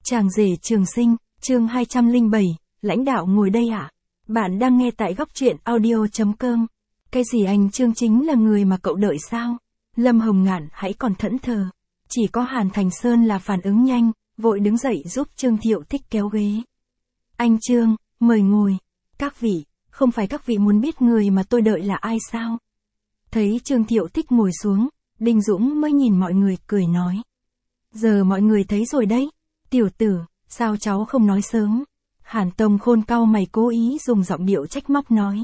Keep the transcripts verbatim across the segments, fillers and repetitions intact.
Chàng rể trường sinh, chương hai trăm lẻ bảy, lãnh đạo ngồi đây ạ. À? Bạn đang nghe tại góc truyện audio.com. Cái gì anh Trương chính là người mà cậu đợi sao? Lâm Hồng Ngạn hãy còn thẫn thờ. Chỉ có Hàn Thành Sơn là phản ứng nhanh, vội đứng dậy giúp Trương Thiệu Thích kéo ghế. Anh Trương, mời ngồi. Các vị, không phải các vị muốn biết người mà tôi đợi là ai sao? Thấy Trương Thiệu Thích ngồi xuống, Đinh Dũng mới nhìn mọi người cười nói. Giờ mọi người thấy rồi đấy. Tiểu tử, sao cháu không nói sớm? Hàn Tông Khôn cau mày cố ý dùng giọng điệu trách móc nói.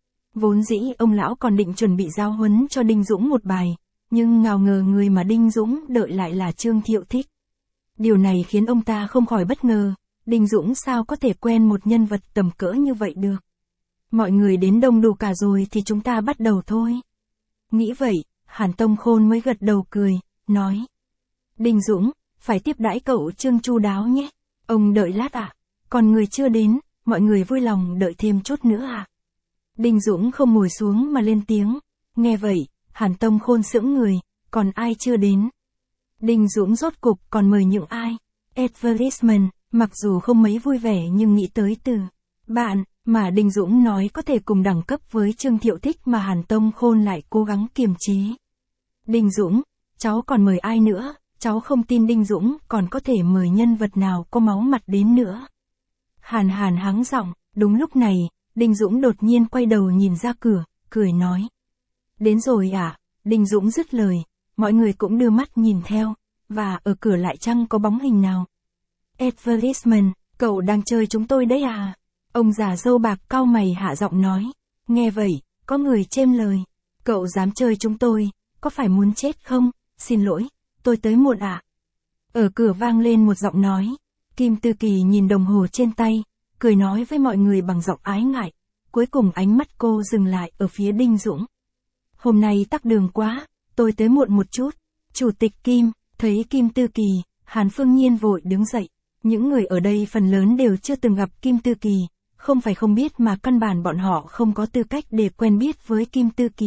Vốn dĩ ông lão còn định chuẩn bị giáo huấn cho Đinh Dũng một bài, nhưng ngào ngờ người mà Đinh Dũng đợi lại là Trương Thiệu Thích. Điều này khiến ông ta không khỏi bất ngờ, Đinh Dũng sao có thể quen một nhân vật tầm cỡ như vậy được. Mọi người đến đông đủ cả rồi thì chúng ta bắt đầu thôi. Nghĩ vậy, Hàn Tông Khôn mới gật đầu cười, nói. Đinh Dũng, phải tiếp đãi cậu Trương chu đáo nhé. Ông đợi lát à? Còn người chưa đến, mọi người vui lòng đợi thêm chút nữa à? Đinh Dũng không ngồi xuống mà lên tiếng. Nghe vậy, Hàn Tông Khôn sững người, còn ai chưa đến? Đinh Dũng rốt cục còn mời những ai? Advertisement, mặc dù không mấy vui vẻ nhưng nghĩ tới từ bạn mà Đinh Dũng nói có thể cùng đẳng cấp với Trương Thiệu Thích mà Hàn Tông Khôn lại cố gắng kiềm chế. Đinh Dũng, cháu còn mời ai nữa? Cháu không tin Đinh Dũng còn có thể mời nhân vật nào có máu mặt đến nữa. Hàn Hàn hắng giọng, đúng lúc này, Đinh Dũng đột nhiên quay đầu nhìn ra cửa, cười nói. Đến rồi à? Đinh Dũng dứt lời, mọi người cũng đưa mắt nhìn theo, và ở cửa lại chăng có bóng hình nào. Advertisement, cậu đang chơi chúng tôi đấy à? Ông già râu bạc cau mày hạ giọng nói. Nghe vậy, có người chêm lời. Cậu dám chơi chúng tôi, có phải muốn chết không? Xin lỗi. Tôi tới muộn ạ. À? Ở cửa vang lên một giọng nói. Kim Tư Kỳ nhìn đồng hồ trên tay, cười nói với mọi người bằng giọng ái ngại. Cuối cùng ánh mắt cô dừng lại ở phía Đinh Dũng. Hôm nay tắc đường quá, tôi tới muộn một chút. Chủ tịch Kim, thấy Kim Tư Kỳ, Hàn Phương Nhiên vội đứng dậy. Những người ở đây phần lớn đều chưa từng gặp Kim Tư Kỳ, không phải không biết mà căn bản bọn họ không có tư cách để quen biết với Kim Tư Kỳ.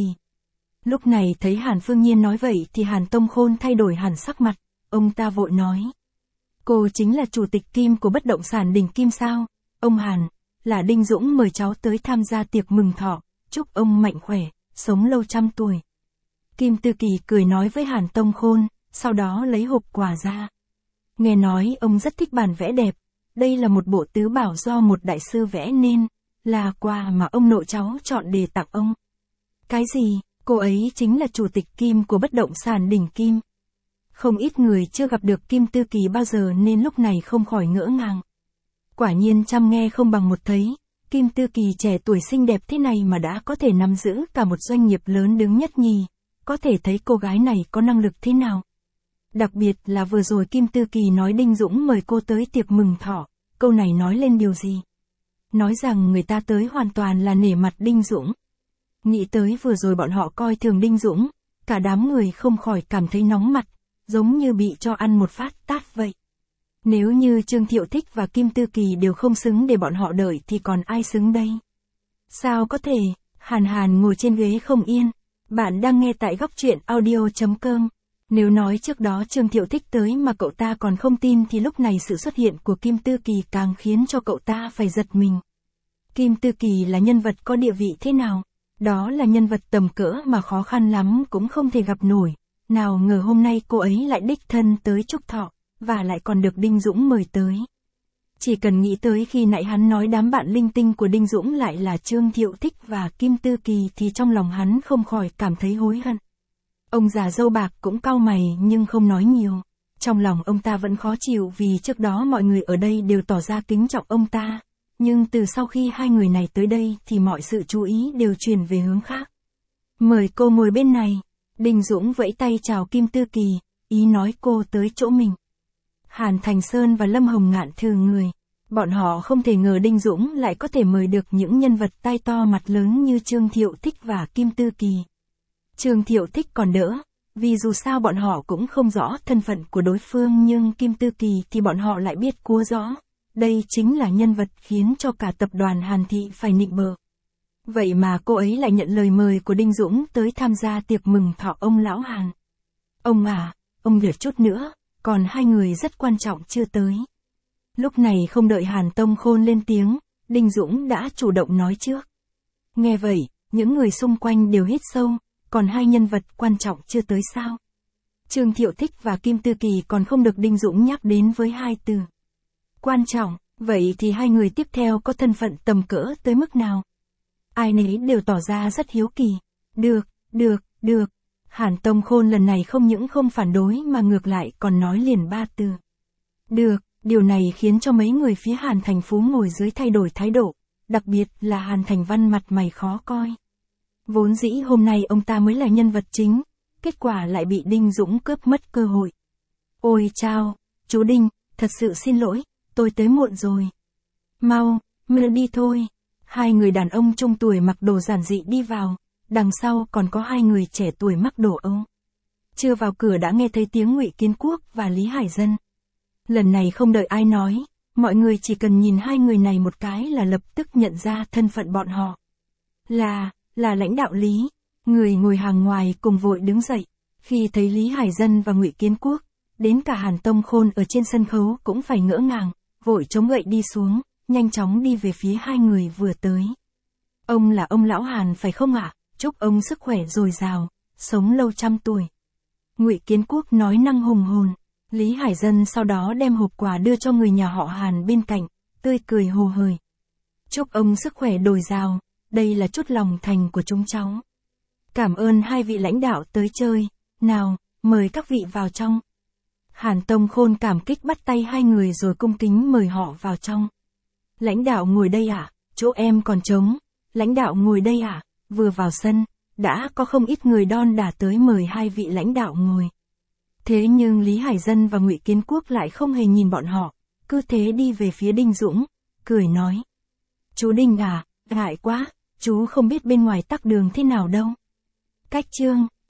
Lúc này thấy Hàn Phương Nhiên nói vậy thì Hàn Tông Khôn thay đổi hẳn sắc mặt, ông ta vội nói. Cô chính là chủ tịch Kim của bất động sản Đỉnh Kim sao? Ông Hàn, là Đinh Dũng mời cháu tới tham gia tiệc mừng thọ, chúc ông mạnh khỏe, sống lâu trăm tuổi. Kim Tư Kỳ cười nói với Hàn Tông Khôn, sau đó lấy hộp quà ra. Nghe nói ông rất thích bản vẽ đẹp, đây là một bộ tứ bảo do một đại sư vẽ nên, là quà mà ông nội cháu chọn để tặng ông. Cái gì? Cô ấy chính là chủ tịch Kim của bất động sản Đỉnh Kim. Không ít người chưa gặp được Kim Tư Kỳ bao giờ nên lúc này không khỏi ngỡ ngàng. Quả nhiên trăm nghe không bằng một thấy, Kim Tư Kỳ trẻ tuổi xinh đẹp thế này mà đã có thể nắm giữ cả một doanh nghiệp lớn đứng nhất nhì, có thể thấy cô gái này có năng lực thế nào. Đặc biệt là vừa rồi Kim Tư Kỳ nói Đinh Dũng mời cô tới tiệc mừng thọ, câu này nói lên điều gì? Nói rằng người ta tới hoàn toàn là nể mặt Đinh Dũng. Nghĩ tới vừa rồi bọn họ coi thường Đinh Dũng, cả đám người không khỏi cảm thấy nóng mặt, giống như bị cho ăn một phát tát vậy. Nếu như Trương Thiệu Thích và Kim Tư Kỳ đều không xứng để bọn họ đợi thì còn ai xứng đây? Sao có thể? Hàn Hàn ngồi trên ghế không yên. Bạn đang nghe tại góc truyện audio.com. Nếu nói trước đó Trương Thiệu Thích tới mà cậu ta còn không tin thì lúc này sự xuất hiện của Kim Tư Kỳ càng khiến cho cậu ta phải giật mình. Kim Tư Kỳ là nhân vật có địa vị thế nào? Đó là nhân vật tầm cỡ mà khó khăn lắm cũng không thể gặp nổi. Nào ngờ hôm nay cô ấy lại đích thân tới chúc thọ, và lại còn được Đinh Dũng mời tới. Chỉ cần nghĩ tới khi nãy hắn nói đám bạn linh tinh của Đinh Dũng lại là Trương Thiệu Thích và Kim Tư Kỳ thì trong lòng hắn không khỏi cảm thấy hối hận. Ông già râu bạc cũng cau mày nhưng không nói nhiều. Trong lòng ông ta vẫn khó chịu vì trước đó mọi người ở đây đều tỏ ra kính trọng ông ta. Nhưng từ sau khi hai người này tới đây thì mọi sự chú ý đều chuyển về hướng khác. Mời cô ngồi bên này. Đinh Dũng vẫy tay chào Kim Tư Kỳ, ý nói cô tới chỗ mình. Hàn Thành Sơn và Lâm Hồng Ngạn thừ người. Bọn họ không thể ngờ Đinh Dũng lại có thể mời được những nhân vật tai to mặt lớn như Trương Thiệu Thích và Kim Tư Kỳ. Trương Thiệu Thích còn đỡ, vì dù sao bọn họ cũng không rõ thân phận của đối phương nhưng Kim Tư Kỳ thì bọn họ lại biết cua rõ. Đây chính là nhân vật khiến cho cả tập đoàn Hàn Thị phải nịnh bợ. Vậy mà cô ấy lại nhận lời mời của Đinh Dũng tới tham gia tiệc mừng thọ ông lão Hàn. Ông à, ông việc chút nữa, còn hai người rất quan trọng chưa tới. Lúc này không đợi Hàn Tông Khôn lên tiếng, Đinh Dũng đã chủ động nói trước. Nghe vậy, những người xung quanh đều hít sâu, còn hai nhân vật quan trọng chưa tới sao? Trương Thiệu Thích và Kim Tư Kỳ còn không được Đinh Dũng nhắc đến với hai từ quan trọng, vậy thì hai người tiếp theo có thân phận tầm cỡ tới mức nào? Ai nấy đều tỏ ra rất hiếu kỳ. Được, được, được. Hàn Tông Khôn lần này không những không phản đối mà ngược lại còn nói liền ba từ. Được, điều này khiến cho mấy người phía Hàn Thành Phú ngồi dưới thay đổi thái độ, đặc biệt là Hàn Thành Văn mặt mày khó coi. Vốn dĩ hôm nay ông ta mới là nhân vật chính, kết quả lại bị Đinh Dũng cướp mất cơ hội. Ôi chao, chú Đinh, thật sự xin lỗi, tôi tới muộn rồi. Mau, mau đi thôi. Hai người đàn ông trung tuổi mặc đồ giản dị đi vào, đằng sau còn có hai người trẻ tuổi mặc đồ Âu. Chưa vào cửa đã nghe thấy tiếng Ngụy Kiến Quốc và Lý Hải Dân. Lần này không đợi ai nói, mọi người chỉ cần nhìn hai người này một cái là lập tức nhận ra thân phận bọn họ. Là, là lãnh đạo Lý. Người ngồi hàng ngoài cùng vội đứng dậy, khi thấy Lý Hải Dân và Ngụy Kiến Quốc, đến cả Hàn Tông Khôn ở trên sân khấu cũng phải ngỡ ngàng, vội chống gậy đi xuống, nhanh chóng đi về phía hai người vừa tới. Ông là ông lão Hàn phải không ạ? Chúc ông sức khỏe dồi dào, sống lâu trăm tuổi. Ngụy Kiến Quốc nói năng hùng hồn. Lý Hải Dân sau đó đem hộp quà đưa cho người nhà họ Hàn bên cạnh, tươi cười hồ hởi. Chúc ông sức khỏe dồi dào, đây là chút lòng thành của chúng cháu. Cảm ơn hai vị lãnh đạo tới chơi, nào, mời các vị vào trong. Hàn Tông Khôn cảm kích bắt tay hai người rồi cung kính mời họ vào trong. Lãnh đạo ngồi đây ạ, à? Chỗ em còn trống. Lãnh đạo ngồi đây ạ, à? Vừa vào sân, đã có không ít người đon đả tới mời hai vị lãnh đạo ngồi. Thế nhưng Lý Hải Dân và Ngụy Kiến Quốc lại không hề nhìn bọn họ, cứ thế đi về phía Đinh Dũng, cười nói. Chú Đinh à, ngại quá, chú không biết bên ngoài tắc đường thế nào đâu. Cách chương